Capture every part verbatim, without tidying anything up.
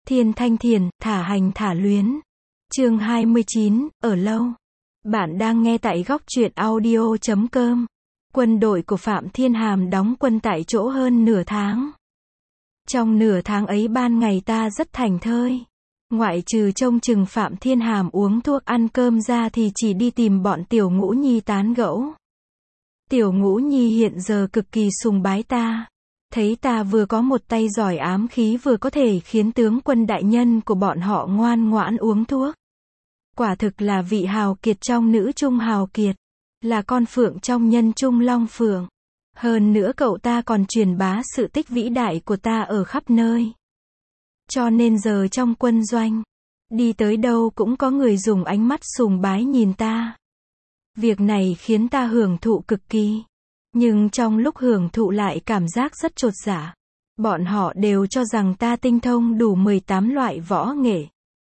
Thiên Thanh Thiền, thả hành thả luyến. Chương hai mươi chín, ở lâu. Bạn đang nghe tại góc truyện audio chấm com. Quân đội của Phạm Thiên Hàm đóng quân tại chỗ hơn nửa tháng. Trong nửa tháng ấy ban ngày ta rất thảnh thơi. Ngoại trừ trông chừng Phạm Thiên Hàm uống thuốc ăn cơm ra thì chỉ đi tìm bọn Tiểu Ngũ Nhi tán gẫu. Tiểu Ngũ Nhi hiện giờ cực kỳ sùng bái ta. Thấy ta vừa có một tay giỏi ám khí vừa có thể khiến tướng quân đại nhân của bọn họ ngoan ngoãn uống thuốc. Quả thực là vị hào kiệt trong nữ trung hào kiệt. Là con phượng trong nhân trung long phượng. Hơn nữa cậu ta còn truyền bá sự tích vĩ đại của ta ở khắp nơi. Cho nên giờ trong quân doanh, đi tới đâu cũng có người dùng ánh mắt sùng bái nhìn ta. Việc này khiến ta hưởng thụ cực kỳ. Nhưng trong lúc hưởng thụ lại cảm giác rất chột dạ. Bọn họ đều cho rằng ta tinh thông đủ mười tám loại võ nghệ.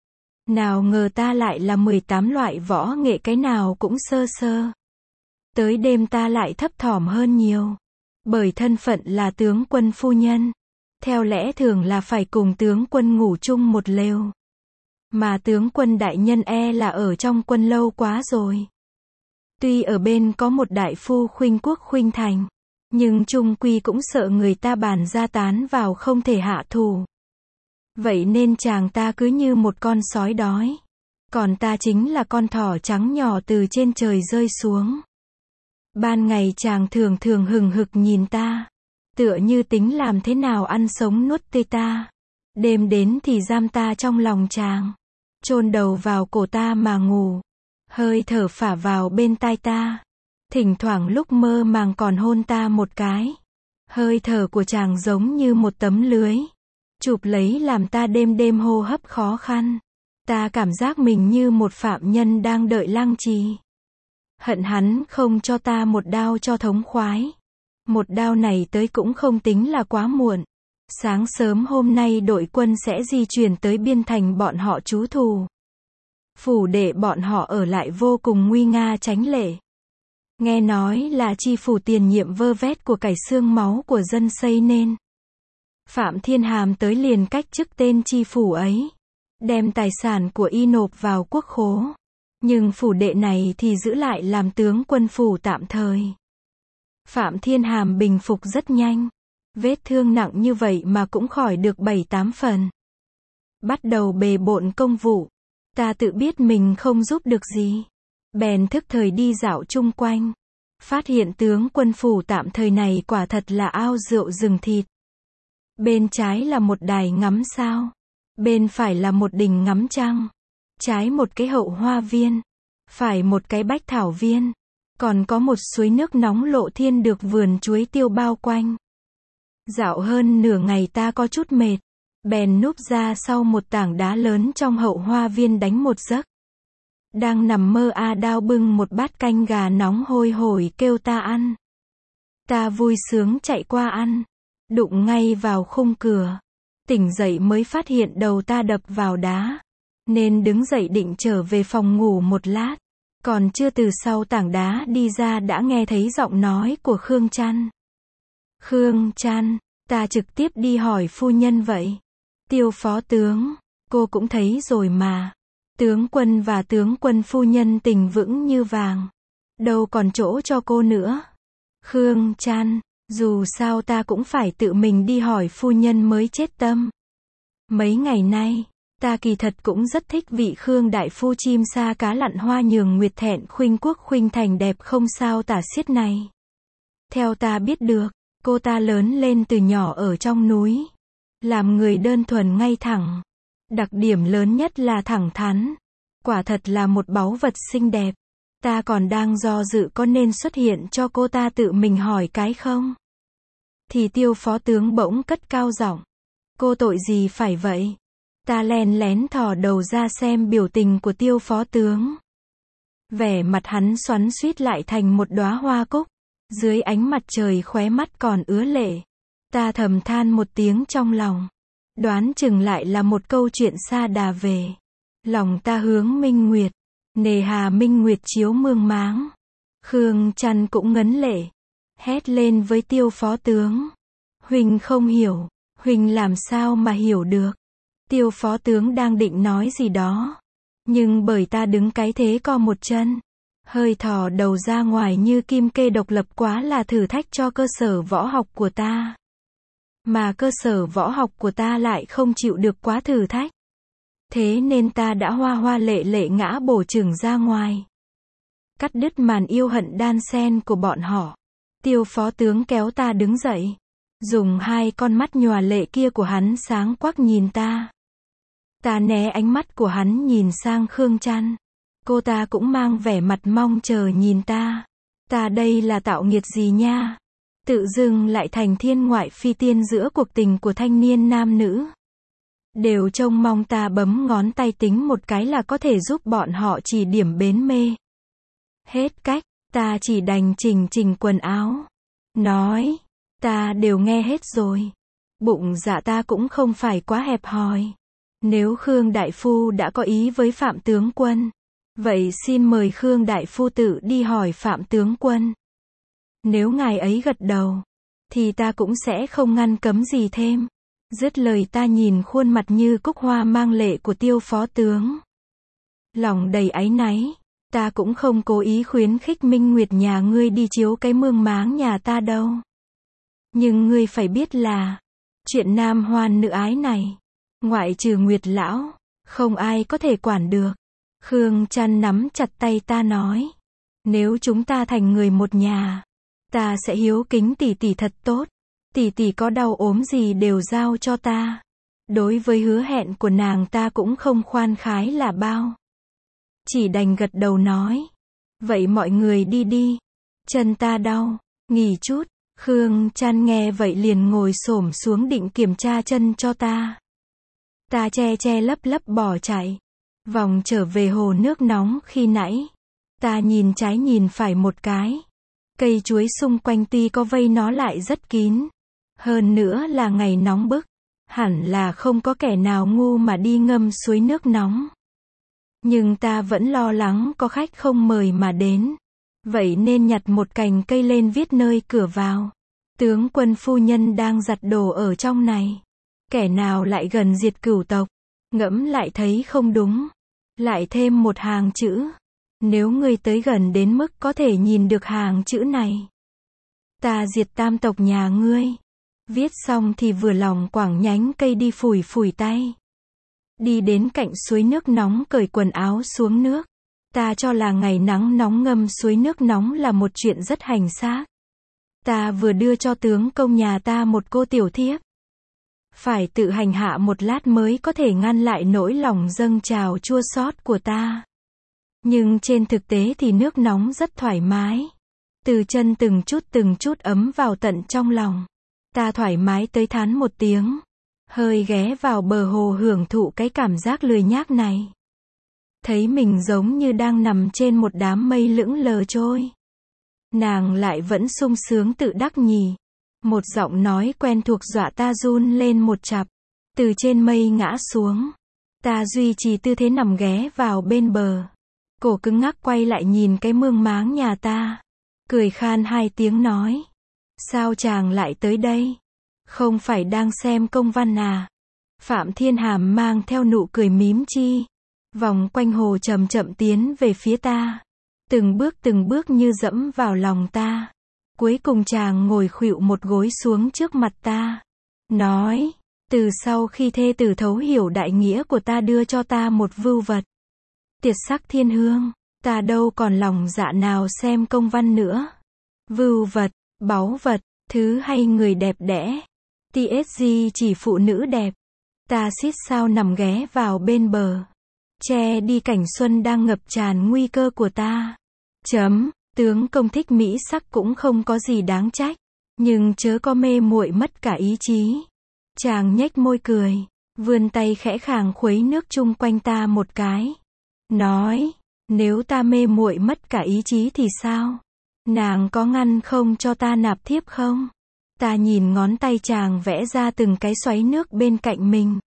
Nào ngờ ta lại là mười tám loại võ nghệ cái nào cũng sơ sơ. Tới đêm ta lại thấp thỏm hơn nhiều. Bởi thân phận là tướng quân phu nhân. Theo lẽ thường là phải cùng tướng quân ngủ chung một lều. Mà tướng quân đại nhân e là ở trong quân lâu quá rồi. Tuy ở bên có một đại phu khuynh quốc khuynh thành, nhưng chung quy cũng sợ người ta bàn ra tán vào không thể hạ thủ. Vậy nên chàng ta cứ như một con sói đói. Còn ta chính là con thỏ trắng nhỏ từ trên trời rơi xuống. Ban ngày chàng thường thường hừng hực nhìn ta. Tựa như tính làm thế nào ăn sống nuốt tươi ta. Đêm đến thì giam ta trong lòng chàng. Chôn đầu vào cổ ta mà ngủ. Hơi thở phả vào bên tai ta. Thỉnh thoảng lúc mơ màng còn hôn ta một cái. Hơi thở của chàng giống như một tấm lưới. Chụp lấy làm ta đêm đêm hô hấp khó khăn. Ta cảm giác mình như một phạm nhân đang đợi lang trì. Hận hắn không cho ta một đao cho thống khoái. Một đao này tới cũng không tính là quá muộn. Sáng sớm hôm nay đội quân sẽ di chuyển tới biên thành bọn họ trú thù. Phủ đệ bọn họ ở lại vô cùng nguy nga chánh lệ. Nghe nói là chi phủ tiền nhiệm vơ vét của cải xương máu của dân xây nên. Phạm Thiên Hàm tới liền cách chức tên chi phủ ấy. Đem tài sản của y nộp vào quốc khố. Nhưng phủ đệ này thì giữ lại làm tướng quân phủ tạm thời. Phạm Thiên Hàm bình phục rất nhanh. Vết thương nặng như vậy mà cũng khỏi được bảy tám phần. Bắt đầu bề bộn công vụ. Ta tự biết mình không giúp được gì. Bèn thức thời đi dạo chung quanh. Phát hiện tướng quân phủ tạm thời này quả thật là ao rượu rừng thịt. Bên trái là một đài ngắm sao. Bên phải là một đình ngắm trăng. Trái một cái hậu hoa viên. Phải một cái bách thảo viên. Còn có một suối nước nóng lộ thiên được vườn chuối tiêu bao quanh. Dạo hơn nửa ngày ta có chút mệt. Bèn núp ra sau một tảng đá lớn trong hậu hoa viên đánh một giấc. Đang nằm mơ A Đao bưng một bát canh gà nóng hôi hổi kêu ta ăn. Ta vui sướng chạy qua ăn. Đụng ngay vào khung cửa. Tỉnh dậy mới phát hiện đầu ta đập vào đá. Nên đứng dậy định trở về phòng ngủ một lát. Còn chưa từ sau tảng đá đi ra đã nghe thấy giọng nói của Khương Trăn. Khương Trăn, ta trực tiếp đi hỏi phu nhân vậy. Tiêu phó tướng, cô cũng thấy rồi mà. Tướng quân và tướng quân phu nhân tình vững như vàng. Đâu còn chỗ cho cô nữa. Khương Trăn, dù sao ta cũng phải tự mình đi hỏi phu nhân mới chết tâm. Mấy ngày nay, ta kỳ thật cũng rất thích vị Khương đại phu chim sa cá lặn hoa nhường nguyệt thẹn khuynh quốc khuynh thành đẹp không sao tả xiết này. Theo ta biết được, cô ta lớn lên từ nhỏ ở trong núi. Làm người đơn thuần ngay thẳng. Đặc điểm lớn nhất là thẳng thắn. Quả thật là một báu vật xinh đẹp. Ta còn đang do dự có nên xuất hiện cho cô ta tự mình hỏi cái không? Thì Tiêu phó tướng bỗng cất cao giọng. Cô tội gì phải vậy? Ta len lén thò đầu ra xem biểu tình của Tiêu phó tướng. Vẻ mặt hắn xoắn xuýt lại thành một đóa hoa cúc. Dưới ánh mặt trời khóe mắt còn ứa lệ. Ta thầm than một tiếng trong lòng. Đoán chừng lại là một câu chuyện xa đà về. Lòng ta hướng minh nguyệt. Nề hà minh nguyệt chiếu mương máng. Khương Trăn cũng ngấn lệ. Hét lên với Tiêu phó tướng. Huỳnh không hiểu. Huỳnh làm sao mà hiểu được. Tiêu phó tướng đang định nói gì đó. Nhưng bởi ta đứng cái thế co một chân, hơi thò đầu ra ngoài như kim kê độc lập quá là thử thách cho cơ sở võ học của ta. Mà cơ sở võ học của ta lại không chịu được quá thử thách. Thế nên ta đã hoa hoa lệ lệ ngã bổ chừng ra ngoài. Cắt đứt màn yêu hận đan xen của bọn họ. Tiêu phó tướng kéo ta đứng dậy. Dùng hai con mắt nhòa lệ kia của hắn sáng quắc nhìn ta. Ta né ánh mắt của hắn nhìn sang Khương Trăn. Cô ta cũng mang vẻ mặt mong chờ nhìn ta. Ta đây là tạo nghiệt gì nha? Tự dưng lại thành thiên ngoại phi tiên giữa cuộc tình của thanh niên nam nữ. Đều trông mong ta bấm ngón tay tính một cái là có thể giúp bọn họ chỉ điểm bến mê. Hết cách, ta chỉ đành chỉnh chỉnh quần áo. Nói, ta đều nghe hết rồi. Bụng dạ ta cũng không phải quá hẹp hòi. Nếu Khương Đại Phu đã có ý với Phạm Tướng Quân, vậy xin mời Khương Đại Phu tự đi hỏi Phạm Tướng Quân. Nếu ngài ấy gật đầu, thì ta cũng sẽ không ngăn cấm gì thêm. Dứt lời ta nhìn khuôn mặt như cúc hoa mang lệ của Tiêu phó tướng. Lòng đầy áy náy, ta cũng không cố ý khuyến khích Minh Nguyệt nhà ngươi đi chiếu cái mương máng nhà ta đâu. Nhưng ngươi phải biết là, chuyện nam hoan nữ ái này, ngoại trừ Nguyệt lão, không ai có thể quản được. Khương Trăn nắm chặt tay ta nói, nếu chúng ta thành người một nhà, ta sẽ hiếu kính tỷ tỷ thật tốt. Tỷ tỷ có đau ốm gì đều giao cho ta. Đối với hứa hẹn của nàng ta cũng không khoan khái là bao. Chỉ đành gật đầu nói, vậy mọi người đi đi. Chân ta đau, nghỉ chút. Khương Trăn nghe vậy liền ngồi xổm xuống định kiểm tra chân cho ta. Ta che che lấp lấp bỏ chạy. Vòng trở về hồ nước nóng khi nãy. Ta nhìn trái nhìn phải một cái. Cây chuối xung quanh tuy có vây nó lại rất kín. Hơn nữa là ngày nóng bức. Hẳn là không có kẻ nào ngu mà đi ngâm suối nước nóng. Nhưng ta vẫn lo lắng có khách không mời mà đến. Vậy nên nhặt một cành cây lên viết nơi cửa vào. Tướng quân phu nhân đang giặt đồ ở trong này. Kẻ nào lại gần diệt cửu tộc. Ngẫm lại thấy không đúng. Lại thêm một hàng chữ. Nếu ngươi tới gần đến mức có thể nhìn được hàng chữ này. Ta diệt tam tộc nhà ngươi. Viết xong thì vừa lòng quẳng nhánh cây đi phủi phủi tay. Đi đến cạnh suối nước nóng cởi quần áo xuống nước. Ta cho là ngày nắng nóng ngâm suối nước nóng là một chuyện rất hành xác. Ta vừa đưa cho tướng công nhà ta một cô tiểu thiếp. Phải tự hành hạ một lát mới có thể ngăn lại nỗi lòng dâng trào chua xót của ta. Nhưng trên thực tế thì nước nóng rất thoải mái. Từ chân từng chút từng chút ấm vào tận trong lòng. Ta thoải mái tới thán một tiếng. Hơi ghé vào bờ hồ hưởng thụ cái cảm giác lười nhác này. Thấy mình giống như đang nằm trên một đám mây lững lờ trôi. Nàng lại vẫn sung sướng tự đắc nhỉ. Một giọng nói quen thuộc dọa ta run lên một chặp. Từ trên mây ngã xuống. Ta duy trì tư thế nằm ghé vào bên bờ. Cổ cứng ngắc quay lại nhìn cái mương máng nhà ta. Cười khan hai tiếng nói. Sao chàng lại tới đây? Không phải đang xem công văn à? Phạm Thiên Hàm mang theo nụ cười mím chi. Vòng quanh hồ chậm chậm tiến về phía ta. Từng bước từng bước như dẫm vào lòng ta. Cuối cùng chàng ngồi khuỵu một gối xuống trước mặt ta. Nói, từ sau khi thê tử thấu hiểu đại nghĩa của ta đưa cho ta một vưu vật. Tiệt sắc thiên hương, ta đâu còn lòng dạ nào xem công văn nữa. Vưu vật, báu vật, thứ hay người đẹp đẽ. tê ét giê chỉ phụ nữ đẹp. Ta xít sao nằm ghé vào bên bờ. Che đi cảnh xuân đang ngập tràn nguy cơ của ta. Chấm, tướng công thích mỹ sắc cũng không có gì đáng trách. Nhưng chớ có mê muội mất cả ý chí. Chàng nhếch môi cười. Vươn tay khẽ khàng khuấy nước chung quanh ta một cái. Nói, nếu ta mê muội mất cả ý chí thì sao? Nàng có ngăn không cho ta nạp thiếp không? Ta nhìn ngón tay chàng vẽ ra từng cái xoáy nước bên cạnh mình.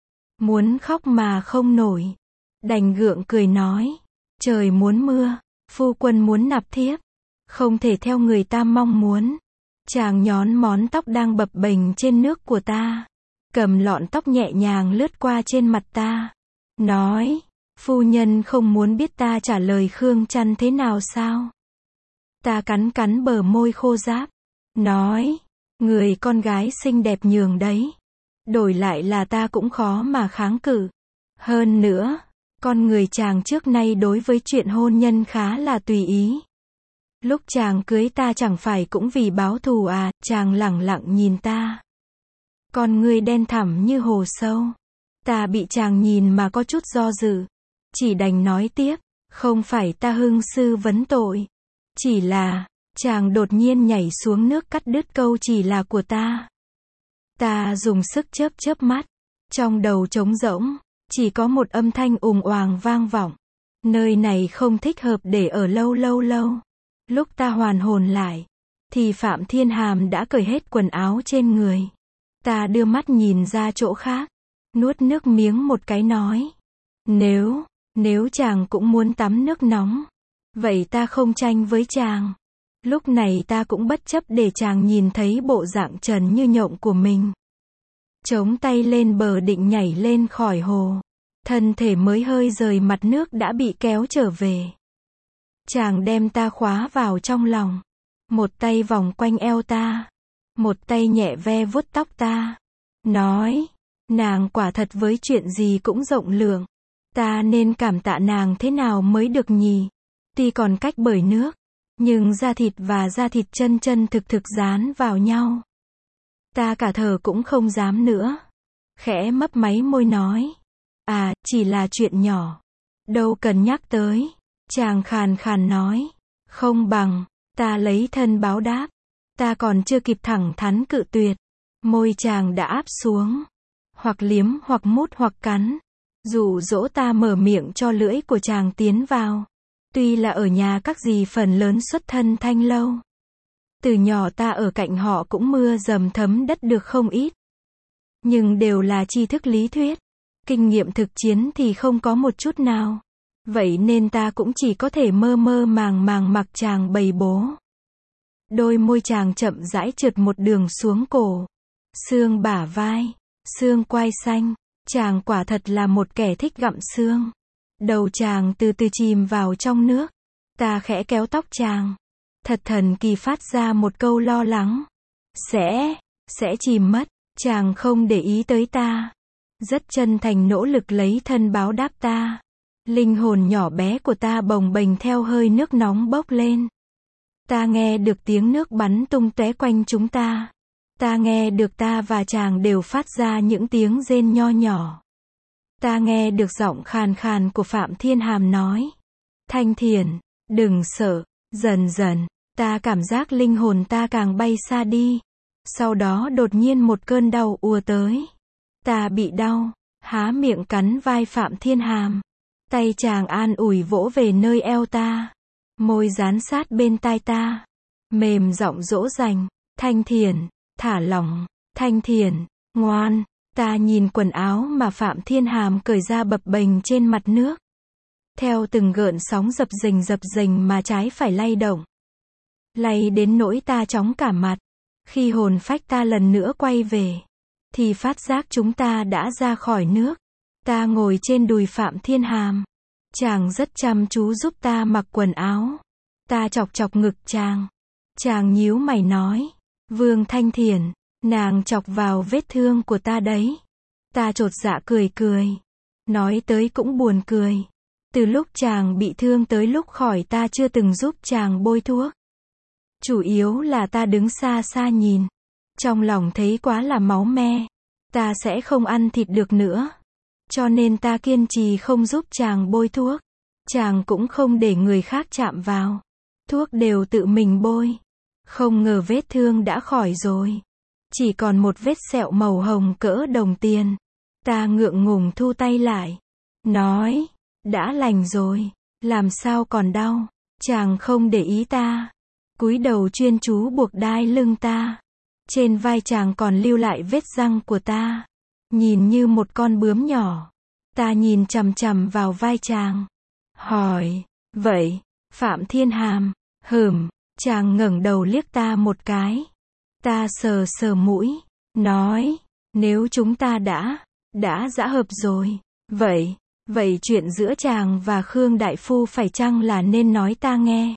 Muốn khóc mà không nổi. Đành gượng cười nói. Trời muốn mưa. Phu quân muốn nạp thiếp. Không thể theo người ta mong muốn. Chàng nhón món tóc đang bập bềnh trên nước của ta. cầm lọn tóc nhẹ nhàng lướt qua trên mặt ta. Nói, phu nhân không muốn biết ta trả lời Khương Chăn thế nào sao? Ta cắn cắn bờ môi khô ráp. Nói, người con gái xinh đẹp nhường đấy. Đổi lại là ta cũng khó mà kháng cự. Hơn nữa, con người chàng trước nay đối với chuyện hôn nhân khá là tùy ý. Lúc chàng cưới ta chẳng phải cũng vì báo thù à? Chàng lẳng lặng nhìn ta. Con ngươi đen thẳm như hồ sâu. Ta bị chàng nhìn mà có chút do dự. Chỉ đành nói tiếp, không phải ta hưng sư vấn tội. Chỉ là, chàng đột nhiên nhảy xuống nước cắt đứt câu chỉ là của ta. Ta dùng sức chớp chớp mắt. Trong đầu trống rỗng, chỉ có một âm thanh ùng oàng vang vọng. Nơi này không thích hợp để ở lâu lâu lâu. Lúc ta hoàn hồn lại, thì Phạm Thiên Hàm đã cởi hết quần áo trên người. Ta đưa mắt nhìn ra chỗ khác, nuốt nước miếng một cái nói. Nếu, nếu chàng cũng muốn tắm nước nóng, vậy ta không tranh với chàng. Lúc này ta cũng bất chấp để chàng nhìn thấy bộ dạng trần như nhộng của mình. Chống tay lên bờ định nhảy lên khỏi hồ. Thân thể mới hơi rời mặt nước đã bị kéo trở về. Chàng đem ta khóa vào trong lòng. Một tay vòng quanh eo ta. Một tay nhẹ ve vuốt tóc ta. Nói, nàng quả thật với chuyện gì cũng rộng lượng. Ta nên cảm tạ nàng thế nào mới được nhỉ? Tuy còn cách bởi nước, nhưng da thịt và da thịt chân chân thực thực dán vào nhau. Ta cả thở cũng không dám nữa. Khẽ mấp máy môi nói. À, chỉ là chuyện nhỏ. Đâu cần nhắc tới. Chàng khàn khàn nói. Không bằng, ta lấy thân báo đáp. Ta còn chưa kịp thẳng thắn cự tuyệt. Môi chàng đã áp xuống. Hoặc liếm hoặc mút hoặc cắn. Dụ dỗ ta mở miệng cho lưỡi của chàng tiến vào. Tuy là ở nhà các dì phần lớn xuất thân Thanh Lâu. Từ nhỏ ta ở cạnh họ cũng mưa dầm thấm đất được không ít. Nhưng đều là tri thức lý thuyết. Kinh nghiệm thực chiến thì không có một chút nào. Vậy nên ta cũng chỉ có thể mơ mơ màng màng mặc chàng bày bố. Đôi môi chàng chậm rãi trượt một đường xuống cổ. Xương bả vai. Xương quai xanh. Chàng quả thật là một kẻ thích gặm xương. Đầu chàng từ từ chìm vào trong nước. Ta khẽ kéo tóc chàng. Thật thần kỳ phát ra một câu lo lắng. Sẽ, sẽ chìm mất. Chàng không để ý tới ta. Rất chân thành nỗ lực lấy thân báo đáp ta. Linh hồn nhỏ bé của ta bồng bềnh theo hơi nước nóng bốc lên. Ta nghe được tiếng nước bắn tung tóe quanh chúng ta. Ta nghe được ta và chàng đều phát ra những tiếng rên nho nhỏ. Ta nghe được giọng khàn khàn của Phạm Thiên Hàm nói. Thanh Thiền, đừng sợ. Dần dần, ta cảm giác linh hồn ta càng bay xa đi. Sau đó đột nhiên một cơn đau ùa tới. Ta bị đau, há miệng cắn vai Phạm Thiên Hàm. Tay chàng an ủi vỗ về nơi eo ta. Môi dán sát bên tai ta. Mềm giọng dỗ dành. Thanh Thiền, thả lỏng. Thanh Thiền, ngoan. Ta nhìn quần áo mà Phạm Thiên Hàm cởi ra bập bềnh trên mặt nước. Theo từng gợn sóng dập dềnh dập dềnh mà trái phải lay động. Lay đến nỗi ta chóng cả mặt. Khi hồn phách ta lần nữa quay về, thì phát giác chúng ta đã ra khỏi nước. Ta ngồi trên đùi Phạm Thiên Hàm. Chàng rất chăm chú giúp ta mặc quần áo. Ta chọc chọc ngực chàng. Chàng nhíu mày nói. Vương Thanh Thiền, nàng chọc vào vết thương của ta đấy. Ta chột dạ cười cười. Nói tới cũng buồn cười. Từ lúc chàng bị thương tới lúc khỏi ta chưa từng giúp chàng bôi thuốc. Chủ yếu là ta đứng xa xa nhìn. Trong lòng thấy quá là máu me. Ta sẽ không ăn thịt được nữa. Cho nên ta kiên trì không giúp chàng bôi thuốc. Chàng cũng không để người khác chạm vào. Thuốc đều tự mình bôi. Không ngờ vết thương đã khỏi rồi. Chỉ còn một vết sẹo màu hồng cỡ đồng tiền. Ta ngượng ngùng thu tay lại. Nói, đã lành rồi. Làm sao còn đau. Chàng không để ý ta. Cúi đầu chuyên chú buộc đai lưng ta. Trên vai chàng còn lưu lại vết răng của ta. Nhìn như một con bướm nhỏ. Ta nhìn chằm chằm vào vai chàng. Hỏi, vậy, Phạm Thiên Hàm, hừm, chàng ngẩng đầu liếc ta một cái. Ta sờ sờ mũi, nói, Nếu chúng ta đã, đã giã hợp rồi, vậy, vậy chuyện giữa chàng và Khương Đại Phu phải chăng là nên nói ta nghe?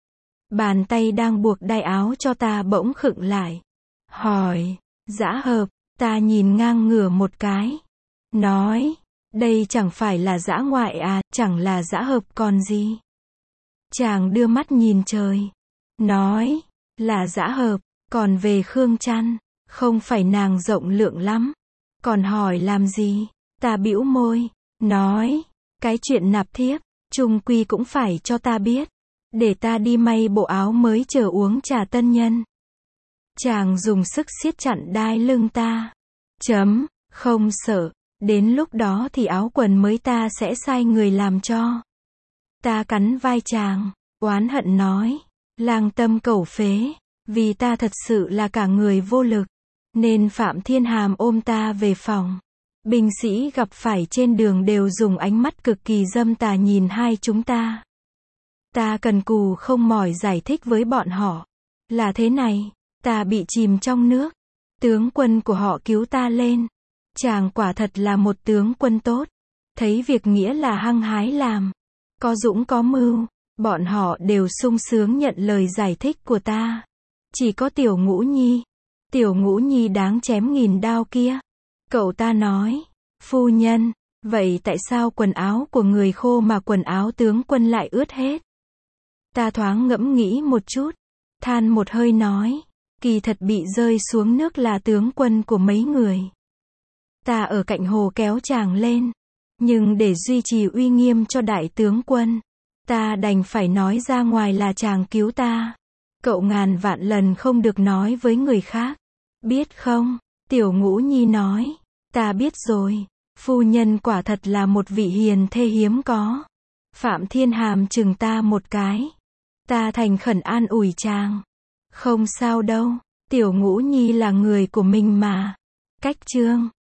Bàn tay đang buộc đai áo cho ta bỗng khựng lại. Hỏi, giã hợp, ta nhìn ngang ngửa một cái. Nói, đây chẳng phải là dã ngoại à, chẳng là dã hợp còn gì. Chàng đưa mắt nhìn trời. Nói, là dã hợp, còn về Khương Trăn, không phải nàng rộng lượng lắm. Còn hỏi làm gì? Ta bĩu môi, nói, cái chuyện nạp thiếp, chung quy cũng phải cho ta biết. Để ta đi may bộ áo mới chờ uống trà tân nhân. Chàng dùng sức siết chặn đai lưng ta. Chấm, không sợ. Đến lúc đó thì áo quần mới ta sẽ sai người làm cho. Ta cắn vai chàng, oán hận nói, lang tâm cẩu phế, vì ta thật sự là cả người vô lực, nên Phạm Thiên Hàm ôm ta về phòng. Binh sĩ gặp phải trên đường đều dùng ánh mắt cực kỳ dâm tà nhìn hai chúng ta. Ta cần cù không mỏi giải thích với bọn họ. Là thế này, ta bị chìm trong nước. Tướng quân của họ cứu ta lên. Chàng quả thật là một tướng quân tốt. Thấy việc nghĩa là hăng hái làm. Có dũng có mưu. Bọn họ đều sung sướng nhận lời giải thích của ta. Chỉ có Tiểu Ngũ Nhi. Tiểu Ngũ Nhi đáng chém nghìn đao kia. Cậu ta nói, phu nhân, vậy tại sao quần áo của người khô mà quần áo tướng quân lại ướt hết? Ta thoáng ngẫm nghĩ một chút. Than một hơi nói, kỳ thật bị rơi xuống nước là tướng quân của mấy người. Ta ở cạnh hồ kéo chàng lên. Nhưng để duy trì uy nghiêm cho đại tướng quân, ta đành phải nói ra ngoài là chàng cứu ta. Cậu ngàn vạn lần không được nói với người khác. Biết không? Tiểu Ngũ Nhi nói. Ta biết rồi. Phu nhân quả thật là một vị hiền thê hiếm có. Phạm Thiên Hàm chừng ta một cái. Ta thành khẩn an ủi chàng. Không sao đâu. Tiểu Ngũ Nhi là người của mình mà. Cách chương